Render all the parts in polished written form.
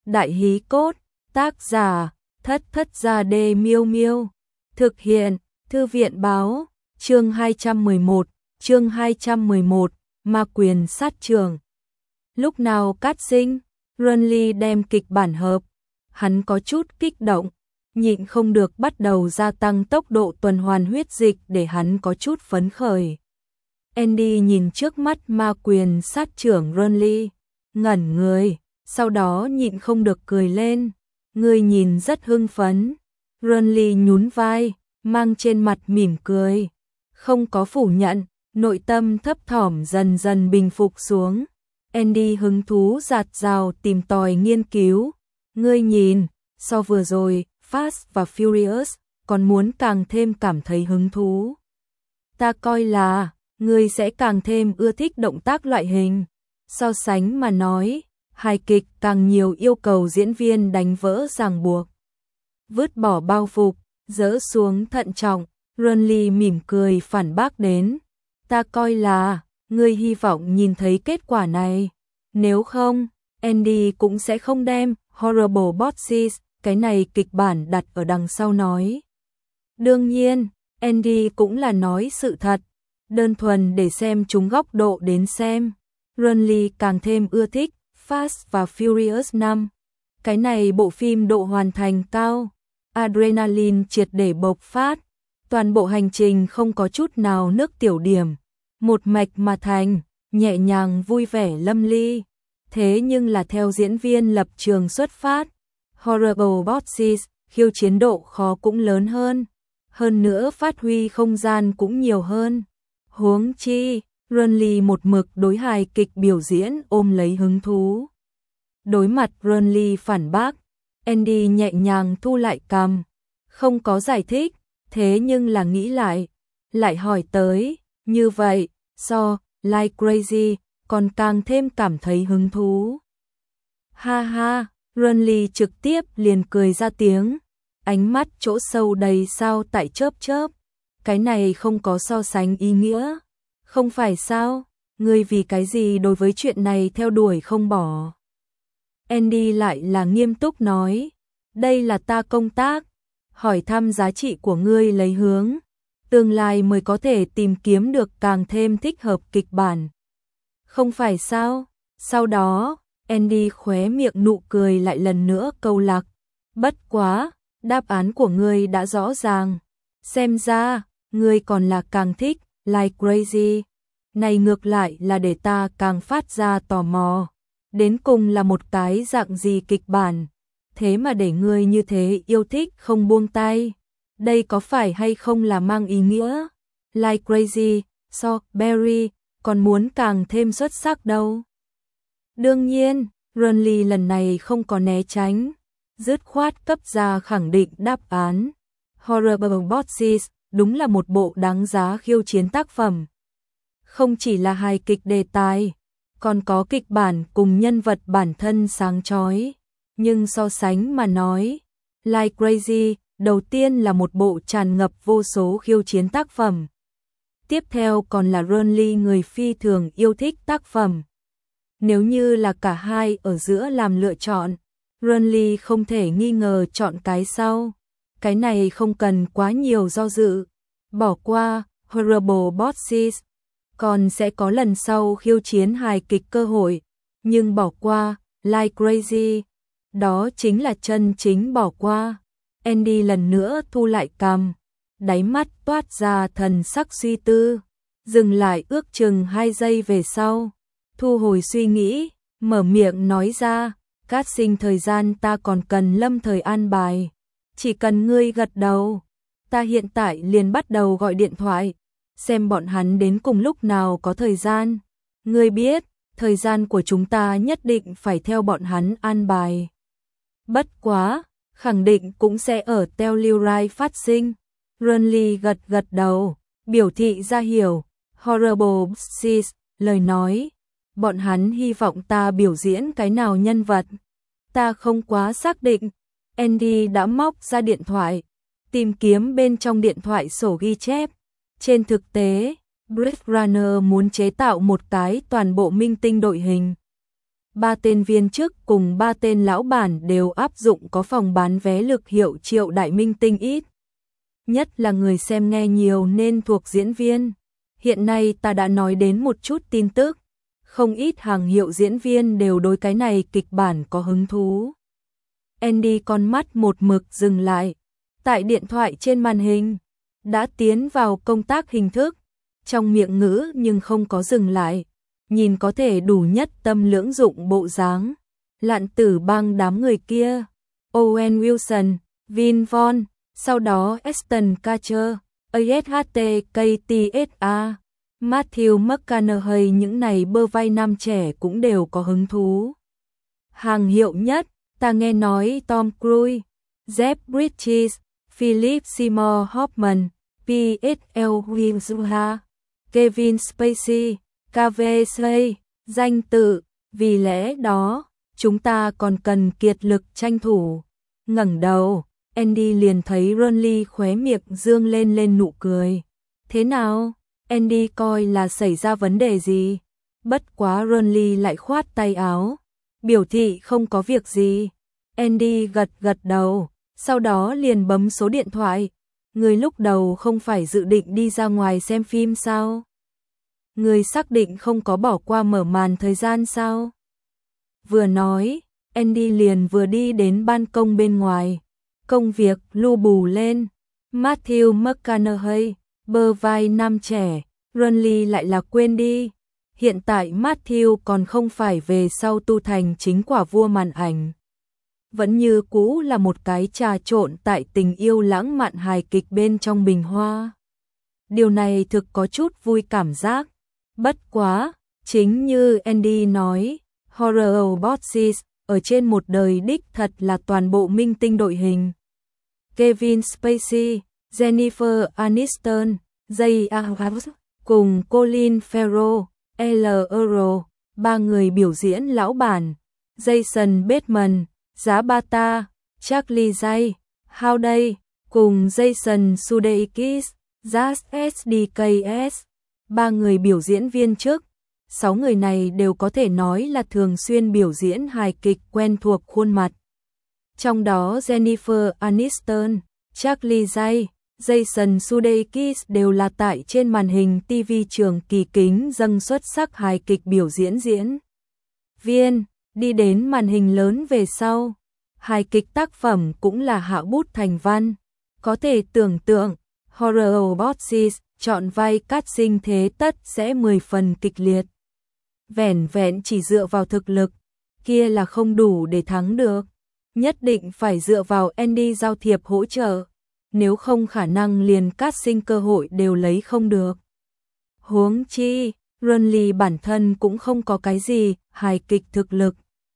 Đại hí cốt, tác giả, Thất Thất Gia Đê Miêu Miêu. Thực hiện, Thư viện báo, chương 211, Ma quyền sát trường. Lúc nào cát sinh, Renly đem kịch bản hợp, hắn có chút kích động, nhịn không được bắt đầu gia tăng tốc độ tuần hoàn huyết dịch để hắn có chút phấn khởi. Andy nhìn trước mắt ma quyền sát trưởng Renly, ngẩn người, sau đó nhịn không được cười lên, người nhìn rất hưng phấn. Renly nhún vai, mang trên mặt mỉm cười, không có phủ nhận, nội tâm thấp thỏm dần dần bình phục xuống. Andy hứng thú dạt dào tìm tòi nghiên cứu, ngươi nhìn, so vừa rồi, Fast và Furious, còn muốn càng thêm cảm thấy hứng thú. Ta coi là, ngươi sẽ càng thêm ưa thích động tác loại hình. So sánh mà nói, hài kịch càng nhiều yêu cầu diễn viên đánh vỡ ràng buộc. Vứt bỏ bao phục, dỡ xuống thận trọng, Renly mỉm cười phản bác đến. Ta coi là, ngươi hy vọng nhìn thấy kết quả này. Nếu không, Andy cũng sẽ không đem Horrible Bosses, cái này kịch bản đặt ở đằng sau nói. Đương nhiên, Andy cũng là nói sự thật, đơn thuần để xem chúng góc độ đến xem. Renly càng thêm ưa thích Fast và Furious 5. Cái này bộ phim độ hoàn thành cao, adrenaline triệt để bộc phát, toàn bộ hành trình không có chút nào nước tiểu điểm, một mạch mà thành, nhẹ nhàng vui vẻ lâm ly. Thế nhưng là theo diễn viên lập trường xuất phát, Horrible Bosses, khiêu chiến độ khó cũng lớn hơn nữa phát huy không gian cũng nhiều hơn. Huống chi, Renly một mực đối hài kịch biểu diễn ôm lấy hứng thú. Đối mặt Renly phản bác, Andy nhẹ nhàng thu lại cằm, không có giải thích, thế nhưng là nghĩ lại hỏi tới, như vậy, so, like crazy, còn càng thêm cảm thấy hứng thú. Ha ha, Renly trực tiếp liền cười ra tiếng, ánh mắt chỗ sâu đầy sao tại chớp chớp, cái này không có so sánh ý nghĩa, không phải sao, ngươi vì cái gì đối với chuyện này theo đuổi không bỏ. Andy lại là nghiêm túc nói, đây là ta công tác, hỏi thăm giá trị của ngươi lấy hướng, tương lai mới có thể tìm kiếm được càng thêm thích hợp kịch bản. Không phải sao? Sau đó, Andy khóe miệng nụ cười lại lần nữa câu lạc. Bất quá, đáp án của ngươi đã rõ ràng. Xem ra, ngươi còn là càng thích, like crazy. Này ngược lại là để ta càng phát ra tò mò. Đến cùng là một cái dạng gì kịch bản. Thế mà để ngươi như thế yêu thích không buông tay. Đây có phải hay không là mang ý nghĩa? Like crazy, so, Barry, còn muốn càng thêm xuất sắc đâu. Đương nhiên, Renly lần này không có né tránh, dứt khoát cấp ra khẳng định đáp án. Horrible Bosses đúng là một bộ đáng giá khiêu chiến tác phẩm. Không chỉ là hài kịch đề tài, còn có kịch bản cùng nhân vật bản thân sáng chói. Nhưng so sánh mà nói, Like Crazy đầu tiên là một bộ tràn ngập vô số khiêu chiến tác phẩm. Tiếp theo còn là Renly người phi thường yêu thích tác phẩm. Nếu như là cả hai ở giữa làm lựa chọn, Renly không thể nghi ngờ chọn cái sau. Cái này không cần quá nhiều do dự. Bỏ qua Horrible Bosses, còn sẽ có lần sau khiêu chiến hài kịch cơ hội. Nhưng bỏ qua Like Crazy, đó chính là chân chính bỏ qua. Andy lần nữa thu lại cằm, đáy mắt toát ra thần sắc suy tư, dừng lại ước chừng 2 giây về sau, thu hồi suy nghĩ, mở miệng nói ra, cát sinh thời gian ta còn cần lâm thời an bài, chỉ cần ngươi gật đầu, ta hiện tại liền bắt đầu gọi điện thoại, xem bọn hắn đến cùng lúc nào có thời gian, ngươi biết, thời gian của chúng ta nhất định phải theo bọn hắn an bài. Bất quá, khẳng định cũng sẽ ở Telluride phát sinh. Renly gật đầu, biểu thị ra hiểu. Horrible Bosses, lời nói. Bọn hắn hy vọng ta biểu diễn cái nào nhân vật. Ta không quá xác định. Andy đã móc ra điện thoại, tìm kiếm bên trong điện thoại sổ ghi chép. Trên thực tế, Blade Runner muốn chế tạo một cái toàn bộ minh tinh đội hình. ba tên viên chức cùng ba tên lão bản đều áp dụng có phòng bán vé lực hiệu Triệu đại minh tinh ít. Nhất là người xem nghe nhiều nên thuộc diễn viên. Hiện nay ta đã nói đến một chút tin tức. Không ít hàng hiệu diễn viên đều đối cái này kịch bản có hứng thú. Andy con mắt một mực dừng lại. Tại điện thoại trên màn hình. Đã tiến vào công tác hình thức. Trong miệng ngữ nhưng không có dừng lại. Nhìn có thể đủ nhất tâm lưỡng dụng bộ dáng. Lạn Tử Bang đám người kia. Owen Wilson, Vin Von, sau đó Ashton Kutcher, ASHT KTSA, Matthew McConaughey, những này bơ vai nam trẻ cũng đều có hứng thú. Hàng hiệu nhất, ta nghe nói Tom Cruise, Jeff Bridges, Philip Seymour Hoffman, PSL Wilson, Kevin Spacey, KVC, danh tự, vì lẽ đó, chúng ta còn cần kiệt lực tranh thủ. Ngẩng đầu, Andy liền thấy Ronly khóe miệng dương lên nụ cười. Thế nào? Andy coi là xảy ra vấn đề gì? Bất quá Ronly lại khoát tay áo, biểu thị không có việc gì. Andy gật đầu, sau đó liền bấm số điện thoại. Người lúc đầu không phải dự định đi ra ngoài xem phim sao? Người xác định không có bỏ qua mở màn thời gian sao? Vừa nói, Andy liền vừa đi đến ban công bên ngoài. Công việc lu bù lên. Matthew McConaughey, bơ vai nam trẻ, Ronly lại là quên đi. Hiện tại Matthew còn không phải về sau tu thành chính quả vua màn ảnh. Vẫn như cũ là một cái trà trộn tại tình yêu lãng mạn hài kịch bên trong bình hoa. Điều này thực có chút vui cảm giác. Bất quá, chính như Andy nói, Horror Bosses ở trên một đời đích thật là toàn bộ minh tinh đội hình. Kevin Spacey, Jennifer Aniston, Jay Ahawaz cùng Colin Farrell, L. Earl, ba người biểu diễn lão bản, Jason Bateman, Giá Bata, Charlie Day, Howday, cùng Jason Sudeikis, Jazz SDKS, ba người biểu diễn viên trước. 6 người này đều có thể nói là thường xuyên biểu diễn hài kịch quen thuộc khuôn mặt. Trong đó Jennifer Aniston, Charlie Day, Jason Sudeikis đều là tại trên màn hình TV trường kỳ kính dâng xuất sắc hài kịch biểu diễn viên. Đi đến màn hình lớn về sau, hài kịch tác phẩm cũng là hạ bút thành văn. Có thể tưởng tượng, Horror Bosses chọn vai casting thế tất sẽ 10 phần kịch liệt. Vẻn vẹn chỉ dựa vào thực lực, kia là không đủ để thắng được. Nhất định phải dựa vào Andy giao thiệp hỗ trợ, nếu không khả năng liền casting cơ hội đều lấy không được. Huống chi, Ronly bản thân cũng không có cái gì hài kịch thực lực.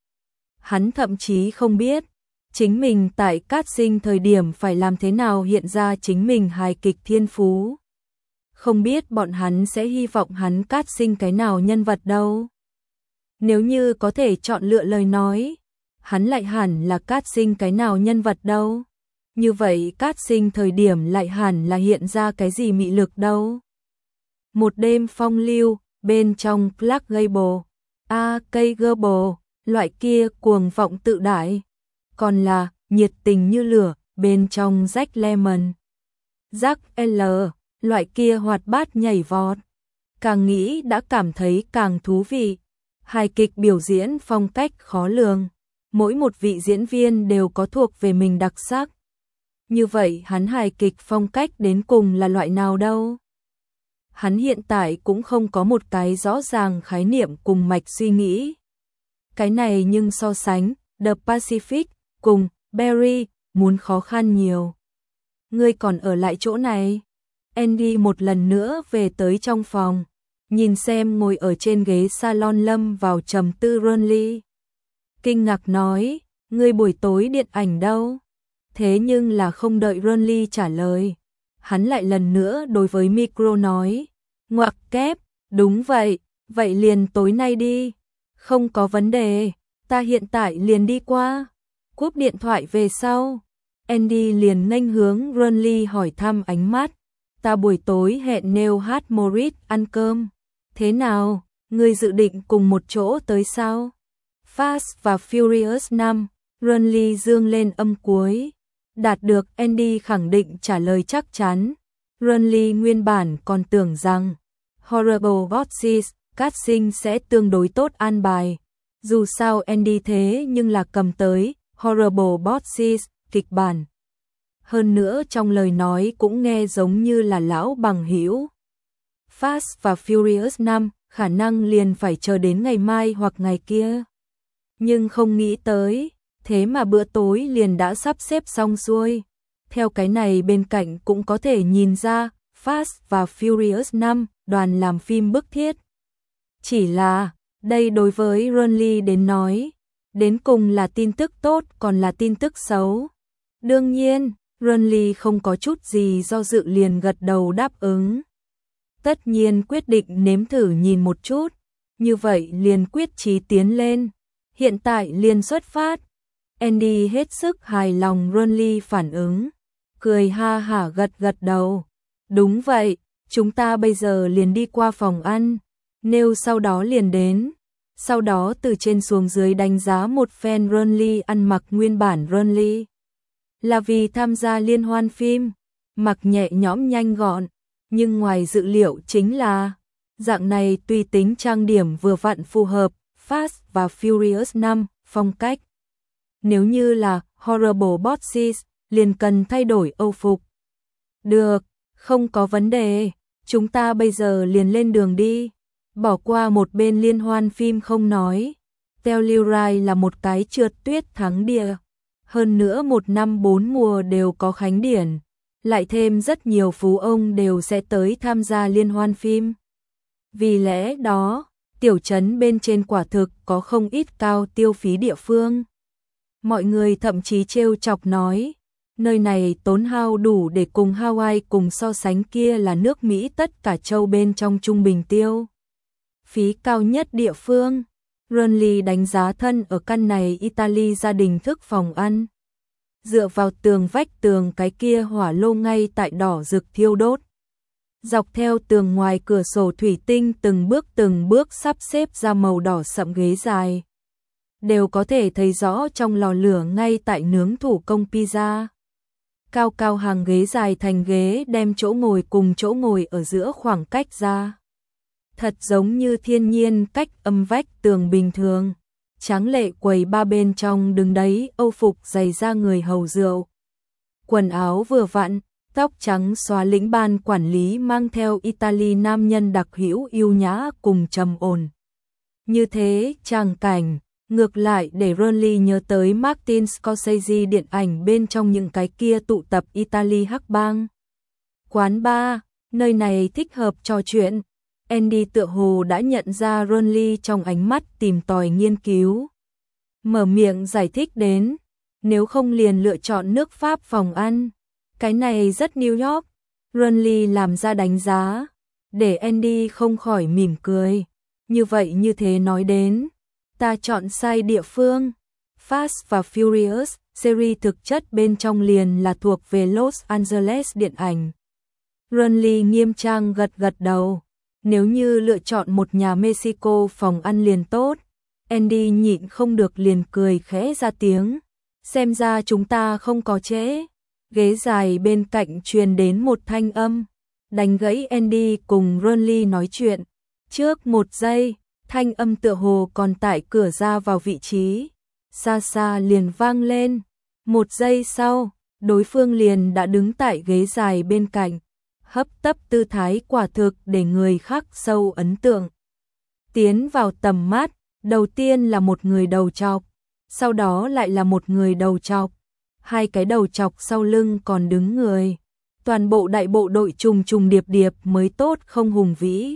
Hắn thậm chí không biết, chính mình tại casting thời điểm phải làm thế nào hiện ra chính mình hài kịch thiên phú. Không biết bọn hắn sẽ hy vọng hắn casting cái nào nhân vật đâu. Nếu như có thể chọn lựa lời nói, hắn lại hẳn là casting cái nào nhân vật đâu. Như vậy casting thời điểm lại hẳn là hiện ra cái gì mị lực đâu. Một đêm phong lưu, bên trong Clark Gable, Gable, loại kia cuồng vọng tự đại. Còn là nhiệt tình như lửa, bên trong Jack Lemmon, Jack L, loại kia hoạt bát nhảy vọt. Càng nghĩ đã cảm thấy càng thú vị. Hài kịch biểu diễn phong cách khó lường. Mỗi một vị diễn viên đều có thuộc về mình đặc sắc. Như vậy hắn hài kịch phong cách đến cùng là loại nào đâu? Hắn hiện tại cũng không có một cái rõ ràng khái niệm cùng mạch suy nghĩ. Cái này nhưng so sánh The Pacific cùng Barry muốn khó khăn nhiều. Ngươi còn ở lại chỗ này? Andy một lần nữa về tới trong phòng, nhìn xem ngồi ở trên ghế salon lâm vào trầm tư Ronly. Kinh ngạc nói, ngươi buổi tối điện ảnh đâu? Thế nhưng là không đợi Ronly trả lời, hắn lại lần nữa đối với micro nói, ngoặc kép, đúng vậy, vậy liền tối nay đi. Không có vấn đề, ta hiện tại liền đi qua. Cúp điện thoại về sau, Andy liền nghênh hướng Ronly hỏi thăm ánh mắt. Ta buổi tối hẹn Neil H. Morris ăn cơm. Thế nào, ngươi dự định cùng một chỗ tới sao? Fast và Furious 5, Runley dương lên âm cuối. Đạt được Andy khẳng định trả lời chắc chắn. Runley nguyên bản còn tưởng rằng Horrible Bosses, casting sẽ tương đối tốt an bài. Dù sao Andy thế nhưng là cầm tới Horrible Bosses, kịch bản. Hơn nữa trong lời nói cũng nghe giống như là lão bằng hữu. Fast và Furious 5, khả năng liền phải chờ đến ngày mai hoặc ngày kia. Nhưng không nghĩ tới, thế mà bữa tối liền đã sắp xếp xong xuôi. Theo cái này bên cạnh cũng có thể nhìn ra, Fast và Furious 5, đoàn làm phim bức thiết. Chỉ là, đây đối với Runley đến nói, đến cùng là tin tức tốt còn là tin tức xấu. Đương nhiên, Runley không có chút gì do dự liền gật đầu đáp ứng. Tất nhiên quyết định nếm thử nhìn một chút, như vậy liền quyết chí tiến lên. Hiện tại liền xuất phát. Andy hết sức hài lòng Runley phản ứng, cười ha hả gật gật đầu. Đúng vậy, chúng ta bây giờ liền đi qua phòng ăn, Neil sau đó liền đến. Sau đó từ trên xuống dưới đánh giá một phen Runley ăn mặc nguyên bản Runley. Là vì tham gia liên hoan phim, mặc nhẹ nhõm nhanh gọn, nhưng ngoài dự liệu chính là dạng này tùy tính trang điểm vừa vặn phù hợp Fast và Furious 5 phong cách. Nếu như là Horrible Bosses, liền cần thay đổi âu phục. Được, không có vấn đề, chúng ta bây giờ liền lên đường đi. Bỏ qua một bên liên hoan phim không nói, Telluride là một cái trượt tuyết thắng địa. Hơn nữa một năm 4 mùa đều có khánh điển, lại thêm rất nhiều phú ông đều sẽ tới tham gia liên hoan phim. Vì lẽ đó, tiểu trấn bên trên quả thực có không ít cao tiêu phí địa phương. Mọi người thậm chí trêu chọc nói, nơi này tốn hao đủ để cùng Hawaii cùng so sánh, kia là nước Mỹ tất cả châu bên trong trung bình tiêu phí cao nhất địa phương. Runley đánh giá thân ở căn này Italy gia đình thức phòng ăn. Dựa vào tường vách tường cái kia hỏa lô ngay tại đỏ rực thiêu đốt. Dọc theo tường ngoài cửa sổ thủy tinh từng bước sắp xếp ra màu đỏ sậm ghế dài. Đều có thể thấy rõ trong lò lửa ngay tại nướng thủ công pizza. Cao cao hàng ghế dài thành ghế đem chỗ ngồi cùng chỗ ngồi ở giữa khoảng cách ra. Thật giống như thiên nhiên cách âm vách tường bình thường. Tráng lệ quầy ba bên trong đứng đấy âu phục dày da người hầu rượu. Quần áo vừa vặn, tóc trắng xóa lĩnh ban quản lý mang theo Italy nam nhân đặc hữu yêu nhã cùng trầm ổn. Như thế tràng cảnh, ngược lại để Runley nhớ tới Martin Scorsese điện ảnh bên trong những cái kia tụ tập Italy hắc bang. Quán bar, nơi này thích hợp trò chuyện. Andy tựa hồ đã nhận ra Runley trong ánh mắt tìm tòi nghiên cứu. Mở miệng giải thích đến, nếu không liền lựa chọn nước Pháp phòng ăn. Cái này rất New York. Runley làm ra đánh giá, để Andy không khỏi mỉm cười. Như vậy như thế nói đến, ta chọn sai địa phương. Fast và Furious, series thực chất bên trong liền là thuộc về Los Angeles điện ảnh. Runley nghiêm trang gật gật đầu. Nếu như lựa chọn một nhà Mexico phòng ăn liền tốt. Andy nhịn không được liền cười khẽ ra tiếng. Xem ra chúng ta không có trễ. Ghế dài bên cạnh truyền đến một thanh âm, đánh gãy Andy cùng Runley nói chuyện. Trước một giây, thanh âm tựa hồ còn tại cửa ra vào vị trí. Xa xa liền vang lên. Một giây sau, đối phương liền đã đứng tại ghế dài bên cạnh. Hấp tấp tư thái quả thực để người khác sâu ấn tượng. Tiến vào tầm mắt, đầu tiên là một người đầu trọc, sau đó lại là một người đầu trọc, hai cái đầu trọc sau lưng còn đứng người. Toàn bộ đại bộ đội trùng trùng điệp điệp mới tốt không hùng vĩ.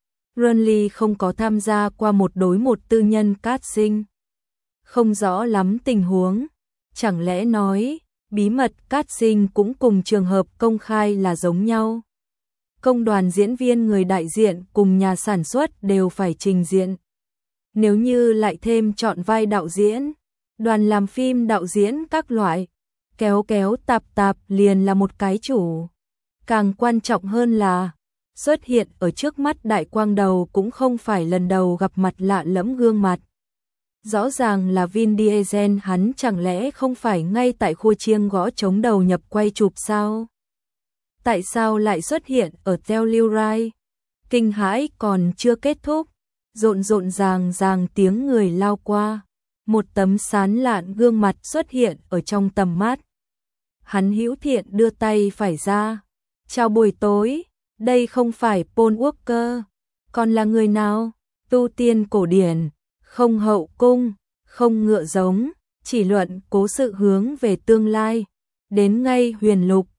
Runley không có tham gia qua một đối một tư nhân casting. Không rõ lắm tình huống, chẳng lẽ nói bí mật casting cũng cùng trường hợp công khai là giống nhau. Công đoàn diễn viên người đại diện cùng nhà sản xuất đều phải trình diện. Nếu như lại thêm chọn vai đạo diễn, đoàn làm phim đạo diễn các loại, kéo kéo tạp tạp liền là một cái chủ. Càng quan trọng hơn là, xuất hiện ở trước mắt đại quang đầu cũng không phải lần đầu gặp mặt lạ lẫm gương mặt. Rõ ràng là Vin Diesel, hắn chẳng lẽ không phải ngay tại khu chiêng gõ trống đầu nhập quay chụp sao? Tại sao lại xuất hiện ở Telluride? Kinh hãi còn chưa kết thúc, rộn ràng tiếng người lao qua, một tấm sán lạn gương mặt xuất hiện ở trong tầm mắt. Hắn hữu thiện đưa tay phải ra. Chào buổi tối, đây không phải Paul Walker, còn là người nào? Tu tiên cổ điển, không hậu cung, không ngựa giống, chỉ luận cố sự hướng về tương lai, đến ngay huyền lục,